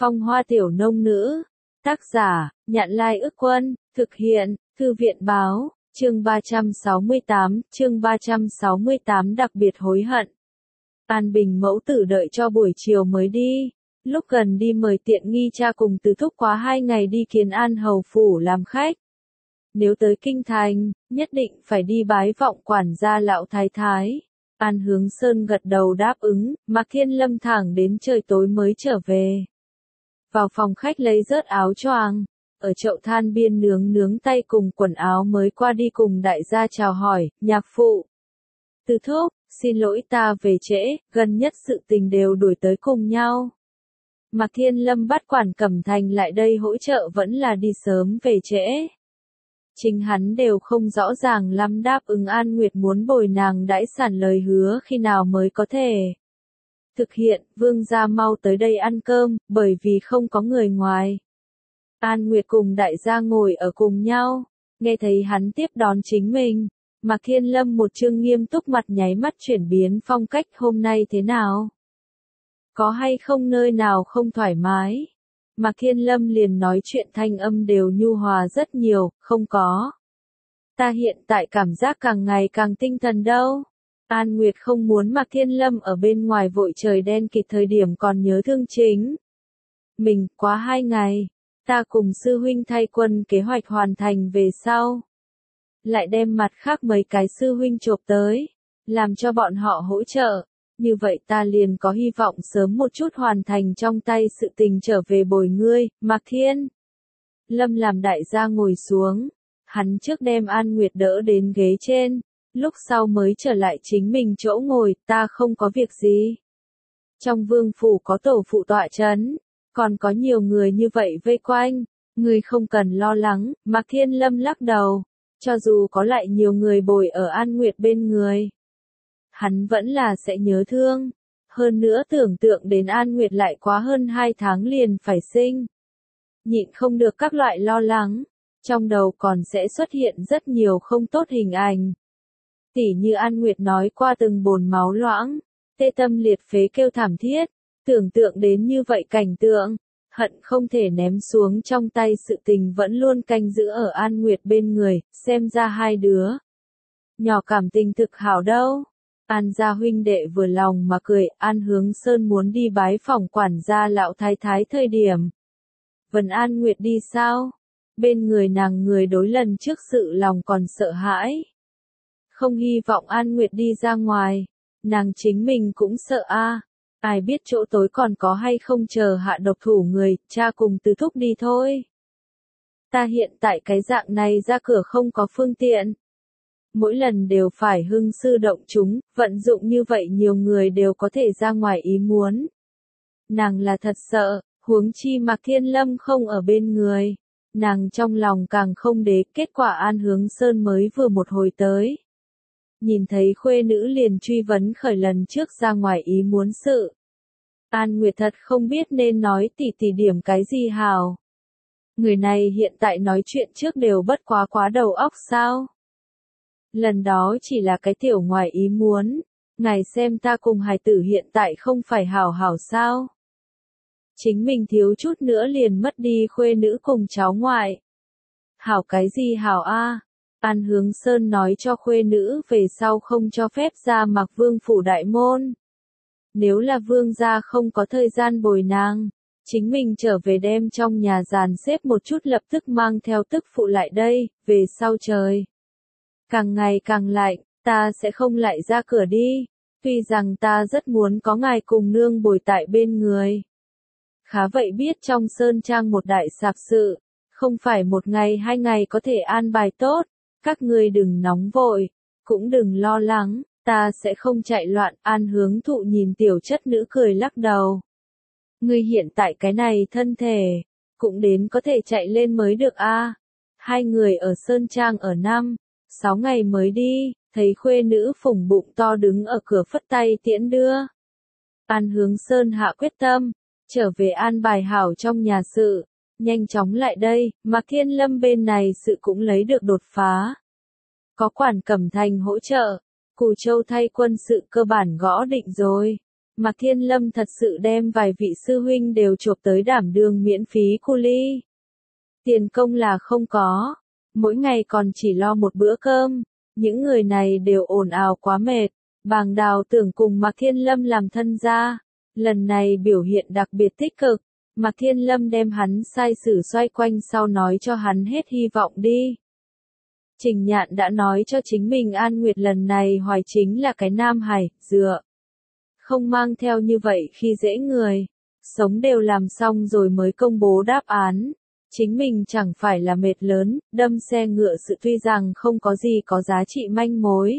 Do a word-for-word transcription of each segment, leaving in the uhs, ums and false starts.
Phong Hoa Tiểu Nông Nữ. Tác giả, Nhạn Lai Ức Quân. Thực hiện, Thư viện Báo. Chương ba trăm sáu mươi tám, chương ba trăm sáu mươi tám đặc biệt hối hận. An Bình mẫu tử đợi cho buổi chiều mới đi. Lúc gần đi mời tiện nghi cha cùng Từ Thúc quá hai ngày đi kiến An hầu phủ làm khách. Nếu tới kinh thành, nhất định phải đi bái vọng quản gia lão thái thái. An Hướng Sơn gật đầu đáp ứng, Mạc Thiên Lâm thẳng đến trời tối mới trở về. Vào phòng khách lấy rớt áo choàng, ở chậu than biên nướng nướng tay cùng quần áo mới qua đi cùng đại gia chào hỏi, nhạc phụ. Từ Thúc, xin lỗi ta về trễ, gần nhất sự tình đều đuổi tới cùng nhau. Mạc Thiên Lâm bắt quản Cẩm Thành lại đây hỗ trợ vẫn là đi sớm về trễ. Chính hắn đều không rõ ràng lắm đáp ứng An Nguyệt muốn bồi nàng đãi sản lời hứa khi nào mới có thể thực hiện. Vương gia mau tới đây ăn cơm, bởi vì không có người ngoài. An Nguyệt cùng đại gia ngồi ở cùng nhau, nghe thấy hắn tiếp đón chính mình. Mạc Thiên Lâm một trương nghiêm túc mặt nháy mắt chuyển biến phong cách, hôm nay thế nào? Có hay không nơi nào không thoải mái? Mạc Thiên Lâm liền nói chuyện thanh âm đều nhu hòa rất nhiều, không có. Ta hiện tại cảm giác càng ngày càng tinh thần đâu. An Nguyệt không muốn Mạc Thiên Lâm ở bên ngoài vội trời đen kịt thời điểm còn nhớ thương chính mình. Quá hai ngày, ta cùng sư huynh thay quân kế hoạch hoàn thành về sau. Lại đem mặt khác mấy cái sư huynh chộp tới, làm cho bọn họ hỗ trợ. Như vậy ta liền có hy vọng sớm một chút hoàn thành trong tay sự tình trở về bồi ngươi. Mạc Thiên Lâm làm đại gia ngồi xuống, hắn trước đem An Nguyệt đỡ đến ghế trên, lúc sau mới trở lại chính mình chỗ ngồi. Ta không có việc gì. Trong vương phủ có tổ phụ tọa chấn, còn có nhiều người như vậy vây quanh, ngươi không cần lo lắng. Mạc Thiên Lâm lắc đầu, cho dù có lại nhiều người bồi ở An Nguyệt bên người, hắn vẫn là sẽ nhớ thương. Hơn nữa tưởng tượng đến An Nguyệt lại quá hơn hai tháng liền phải sinh, nhịn không được các loại lo lắng, trong đầu còn sẽ xuất hiện rất nhiều không tốt hình ảnh. Tỉ như An Nguyệt nói qua từng bồn máu loãng, tê tâm liệt phế kêu thảm thiết, tưởng tượng đến như vậy cảnh tượng, hận không thể ném xuống trong tay sự tình vẫn luôn canh giữ ở An Nguyệt bên người. Xem ra hai đứa nhỏ cảm tình thực hảo đâu. An gia huynh đệ vừa lòng mà cười. An Hướng Sơn muốn đi bái phỏng quản gia lão thái thái thời điểm, vấn An Nguyệt đi sao? Bên người nàng người đối lần trước sự lòng còn sợ hãi, không hy vọng An Nguyệt đi ra ngoài. Nàng chính mình cũng sợ a. À. Ai biết chỗ tối còn có hay không chờ hạ độc thủ người, cha cùng Từ Thúc đi thôi. Ta hiện tại cái dạng này ra cửa không có phương tiện. Mỗi lần đều phải hưng sư động chúng, vận dụng như vậy nhiều người đều có thể ra ngoài ý muốn. Nàng là thật sợ, huống chi Mạc Thiên Lâm không ở bên người. Nàng trong lòng càng không đế. Kết quả An Hướng Sơn mới vừa một hồi tới, nhìn thấy khuê nữ liền truy vấn khởi lần trước ra ngoài ý muốn sự. An Nguyệt thật không biết nên nói tỉ tỉ điểm cái gì hào. Người này hiện tại nói chuyện trước đều bất quá quá đầu óc sao? Lần đó chỉ là cái tiểu ngoài ý muốn. Ngài xem ta cùng hài tử hiện tại không phải hảo hảo sao? Chính mình thiếu chút nữa liền mất đi khuê nữ cùng cháu ngoại. Hảo cái gì hảo a? An Hướng Sơn nói cho khuê nữ về sau không cho phép ra mặc vương phủ đại môn. Nếu là vương gia không có thời gian bồi nàng, chính mình trở về đem trong nhà dàn xếp một chút lập tức mang theo tức phụ lại đây. Về sau trời càng ngày càng lạnh, ta sẽ không lại ra cửa đi. Tuy rằng ta rất muốn có ngài cùng nương bồi tại bên người. Khá vậy biết trong sơn trang một đại sạp sự, không phải một ngày hai ngày có thể an bài tốt. Các ngươi đừng nóng vội, cũng đừng lo lắng, ta sẽ không chạy loạn. An Hướng Thụ nhìn tiểu chất nữ cười lắc đầu. Ngươi hiện tại cái này thân thể, cũng đến có thể chạy lên mới được a. À. Hai người ở sơn trang ở năm, sáu ngày mới đi, thấy khuê nữ phủng bụng to đứng ở cửa phất tay tiễn đưa. An Hướng Sơn hạ quyết tâm, trở về an bài hảo trong nhà sự, nhanh chóng lại đây. Mạc Thiên Lâm bên này sự cũng lấy được đột phá. Có quản Cẩm Thành hỗ trợ, Cù Châu thay quân sự cơ bản gõ định rồi. Mạc Thiên Lâm thật sự đem vài vị sư huynh đều chộp tới đảm đương miễn phí cu ly. Tiền công là không có, mỗi ngày còn chỉ lo một bữa cơm, những người này đều ồn ào quá mệt. Bàng Đào tưởng cùng Mạc Thiên Lâm làm thân gia, lần này biểu hiện đặc biệt tích cực, Mạc Thiên Lâm đem hắn sai sử xoay quanh sau nói cho hắn hết hy vọng đi. Trình Nhạn đã nói cho chính mình An Nguyệt lần này hoài chính là cái nam hài, dựa. Không mang theo như vậy khi dễ người, sống đều làm xong rồi mới công bố đáp án. Chính mình chẳng phải là mệt lớn, đâm xe ngựa sự tuy rằng không có gì có giá trị manh mối.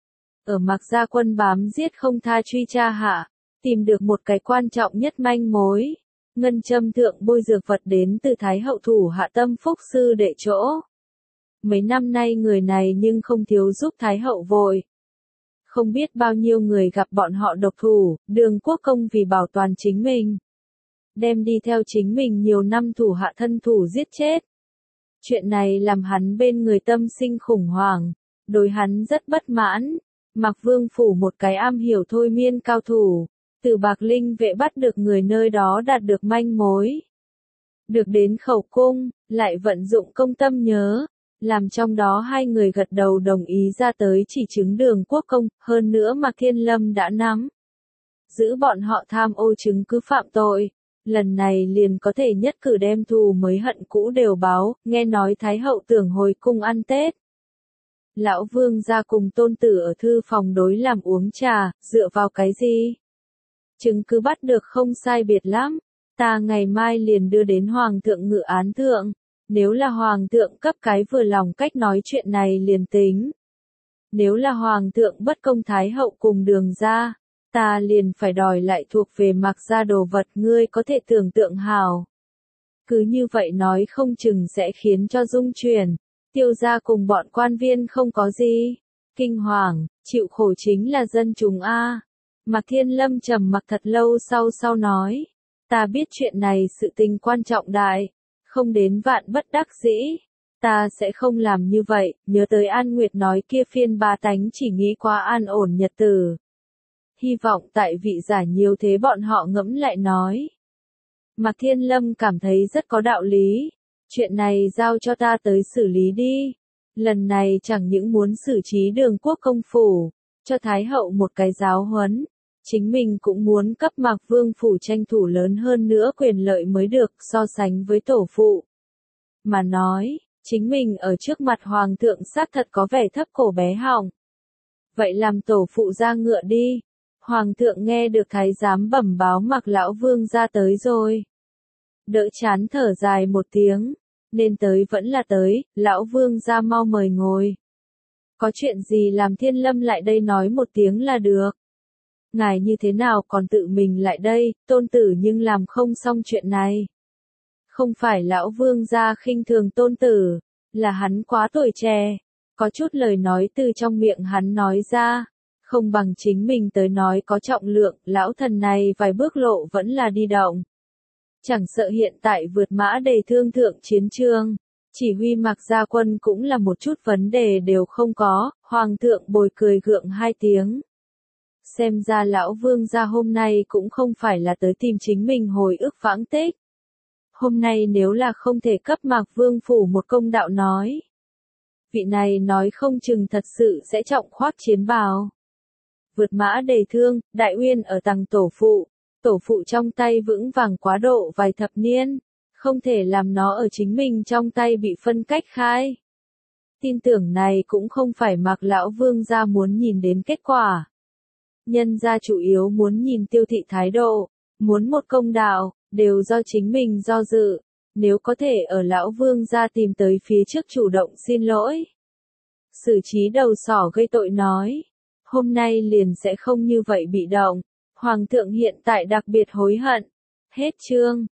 Ở Mạc Gia Quân bám giết không tha truy tra hạ, tìm được một cái quan trọng nhất manh mối. Ngân châm thượng bôi dược vật đến từ Thái Hậu thủ hạ Tâm Phúc sư đệ chỗ. Mấy năm nay người này nhưng không thiếu giúp Thái Hậu vội. Không biết bao nhiêu người gặp bọn họ độc thủ, Đường Quốc Công vì bảo toàn chính mình. Đem đi theo chính mình nhiều năm thủ hạ thân thủ giết chết. Chuyện này làm hắn bên người tâm sinh khủng hoảng, đối hắn rất bất mãn. Mạc Vương phủ một cái am hiểu thôi miên cao thủ, từ Bạc Linh vệ bắt được người nơi đó đạt được manh mối. Được đến khẩu cung, lại vận dụng công tâm nhớ, làm trong đó hai người gật đầu đồng ý ra tới chỉ chứng Đường Quốc Công, hơn nữa Mạc Thiên Lâm đã nắm. Giữ bọn họ tham ô chứng cứ phạm tội, lần này liền có thể nhất cử đem thù mới hận cũ đều báo, nghe nói Thái Hậu tưởng hồi cung ăn Tết. Lão Vương ra cùng tôn tử ở thư phòng đối làm uống trà, dựa vào cái gì? Chứng cứ bắt được không sai biệt lắm, ta ngày mai liền đưa đến Hoàng thượng ngự án thượng, nếu là Hoàng thượng cấp cái vừa lòng cách nói chuyện này liền tính. Nếu là Hoàng thượng bất công Thái Hậu cùng Đường ra, ta liền phải đòi lại thuộc về Mạc Gia đồ vật, ngươi có thể tưởng tượng hào. Cứ như vậy nói không chừng sẽ khiến cho dung chuyển. Tiêu gia cùng bọn quan viên không có gì. Kinh hoàng, chịu khổ chính là dân chúng A. Mạc Thiên Lâm trầm mặc thật lâu sau sau nói. Ta biết chuyện này sự tình quan trọng đại. Không đến vạn bất đắc dĩ. Ta sẽ không làm như vậy. Nhớ tới An Nguyệt nói kia phiên ba tánh chỉ nghĩ qua an ổn nhật tử. Hy vọng tại vị giả nhiều thế bọn họ ngẫm lại nói. Mạc Thiên Lâm cảm thấy rất có đạo lý. Chuyện này giao cho ta tới xử lý đi. Lần này chẳng những muốn xử trí Đường Quốc Công phủ, cho Thái Hậu một cái giáo huấn. Chính mình cũng muốn cấp Mạc Vương phủ tranh thủ lớn hơn nữa quyền lợi mới được so sánh với tổ phụ. Mà nói, chính mình ở trước mặt Hoàng thượng xác thật có vẻ thấp cổ bé họng. Vậy làm tổ phụ ra ngựa đi. Hoàng thượng nghe được thái giám bẩm báo Mạc Lão Vương ra tới rồi. Đỡ chán thở dài một tiếng, nên tới vẫn là tới, Lão Vương ra mau mời ngồi. Có chuyện gì làm Thiên Lâm lại đây nói một tiếng là được. Ngài như thế nào còn tự mình lại đây, tôn tử nhưng làm không xong chuyện này. Không phải Lão Vương ra khinh thường tôn tử, là hắn quá tuổi trẻ, có chút lời nói từ trong miệng hắn nói ra. Không bằng chính mình tới nói có trọng lượng, lão thần này vài bước lộ vẫn là đi động. Chẳng sợ hiện tại vượt mã đầy thương thượng chiến trường, chỉ huy Mạc Gia Quân cũng là một chút vấn đề đều không có, Hoàng thượng bồi cười gượng hai tiếng. Xem ra lão Vương gia hôm nay cũng không phải là tới tìm chính mình hồi ức vãng tích. Hôm nay nếu là không thể cấp Mạc Vương phủ một công đạo nói. Vị này nói không chừng thật sự sẽ trọng khoác chiến bào. Vượt mã đầy thương, Đại Uyên ở tầng tổ phụ, tổ phụ trong tay vững vàng quá độ vài thập niên, không thể làm nó ở chính mình trong tay bị phân cách khai. Tin tưởng này cũng không phải Mạc Lão Vương gia muốn nhìn đến kết quả. Nhân gia chủ yếu muốn nhìn Tiêu thị thái độ, muốn một công đạo, đều do chính mình do dự, nếu có thể ở Lão Vương gia tìm tới phía trước chủ động xin lỗi. Xử trí đầu sỏ gây tội nói. Hôm nay liền sẽ không như vậy bị động. Hoàng thượng hiện tại đặc biệt hối hận. Hết chương.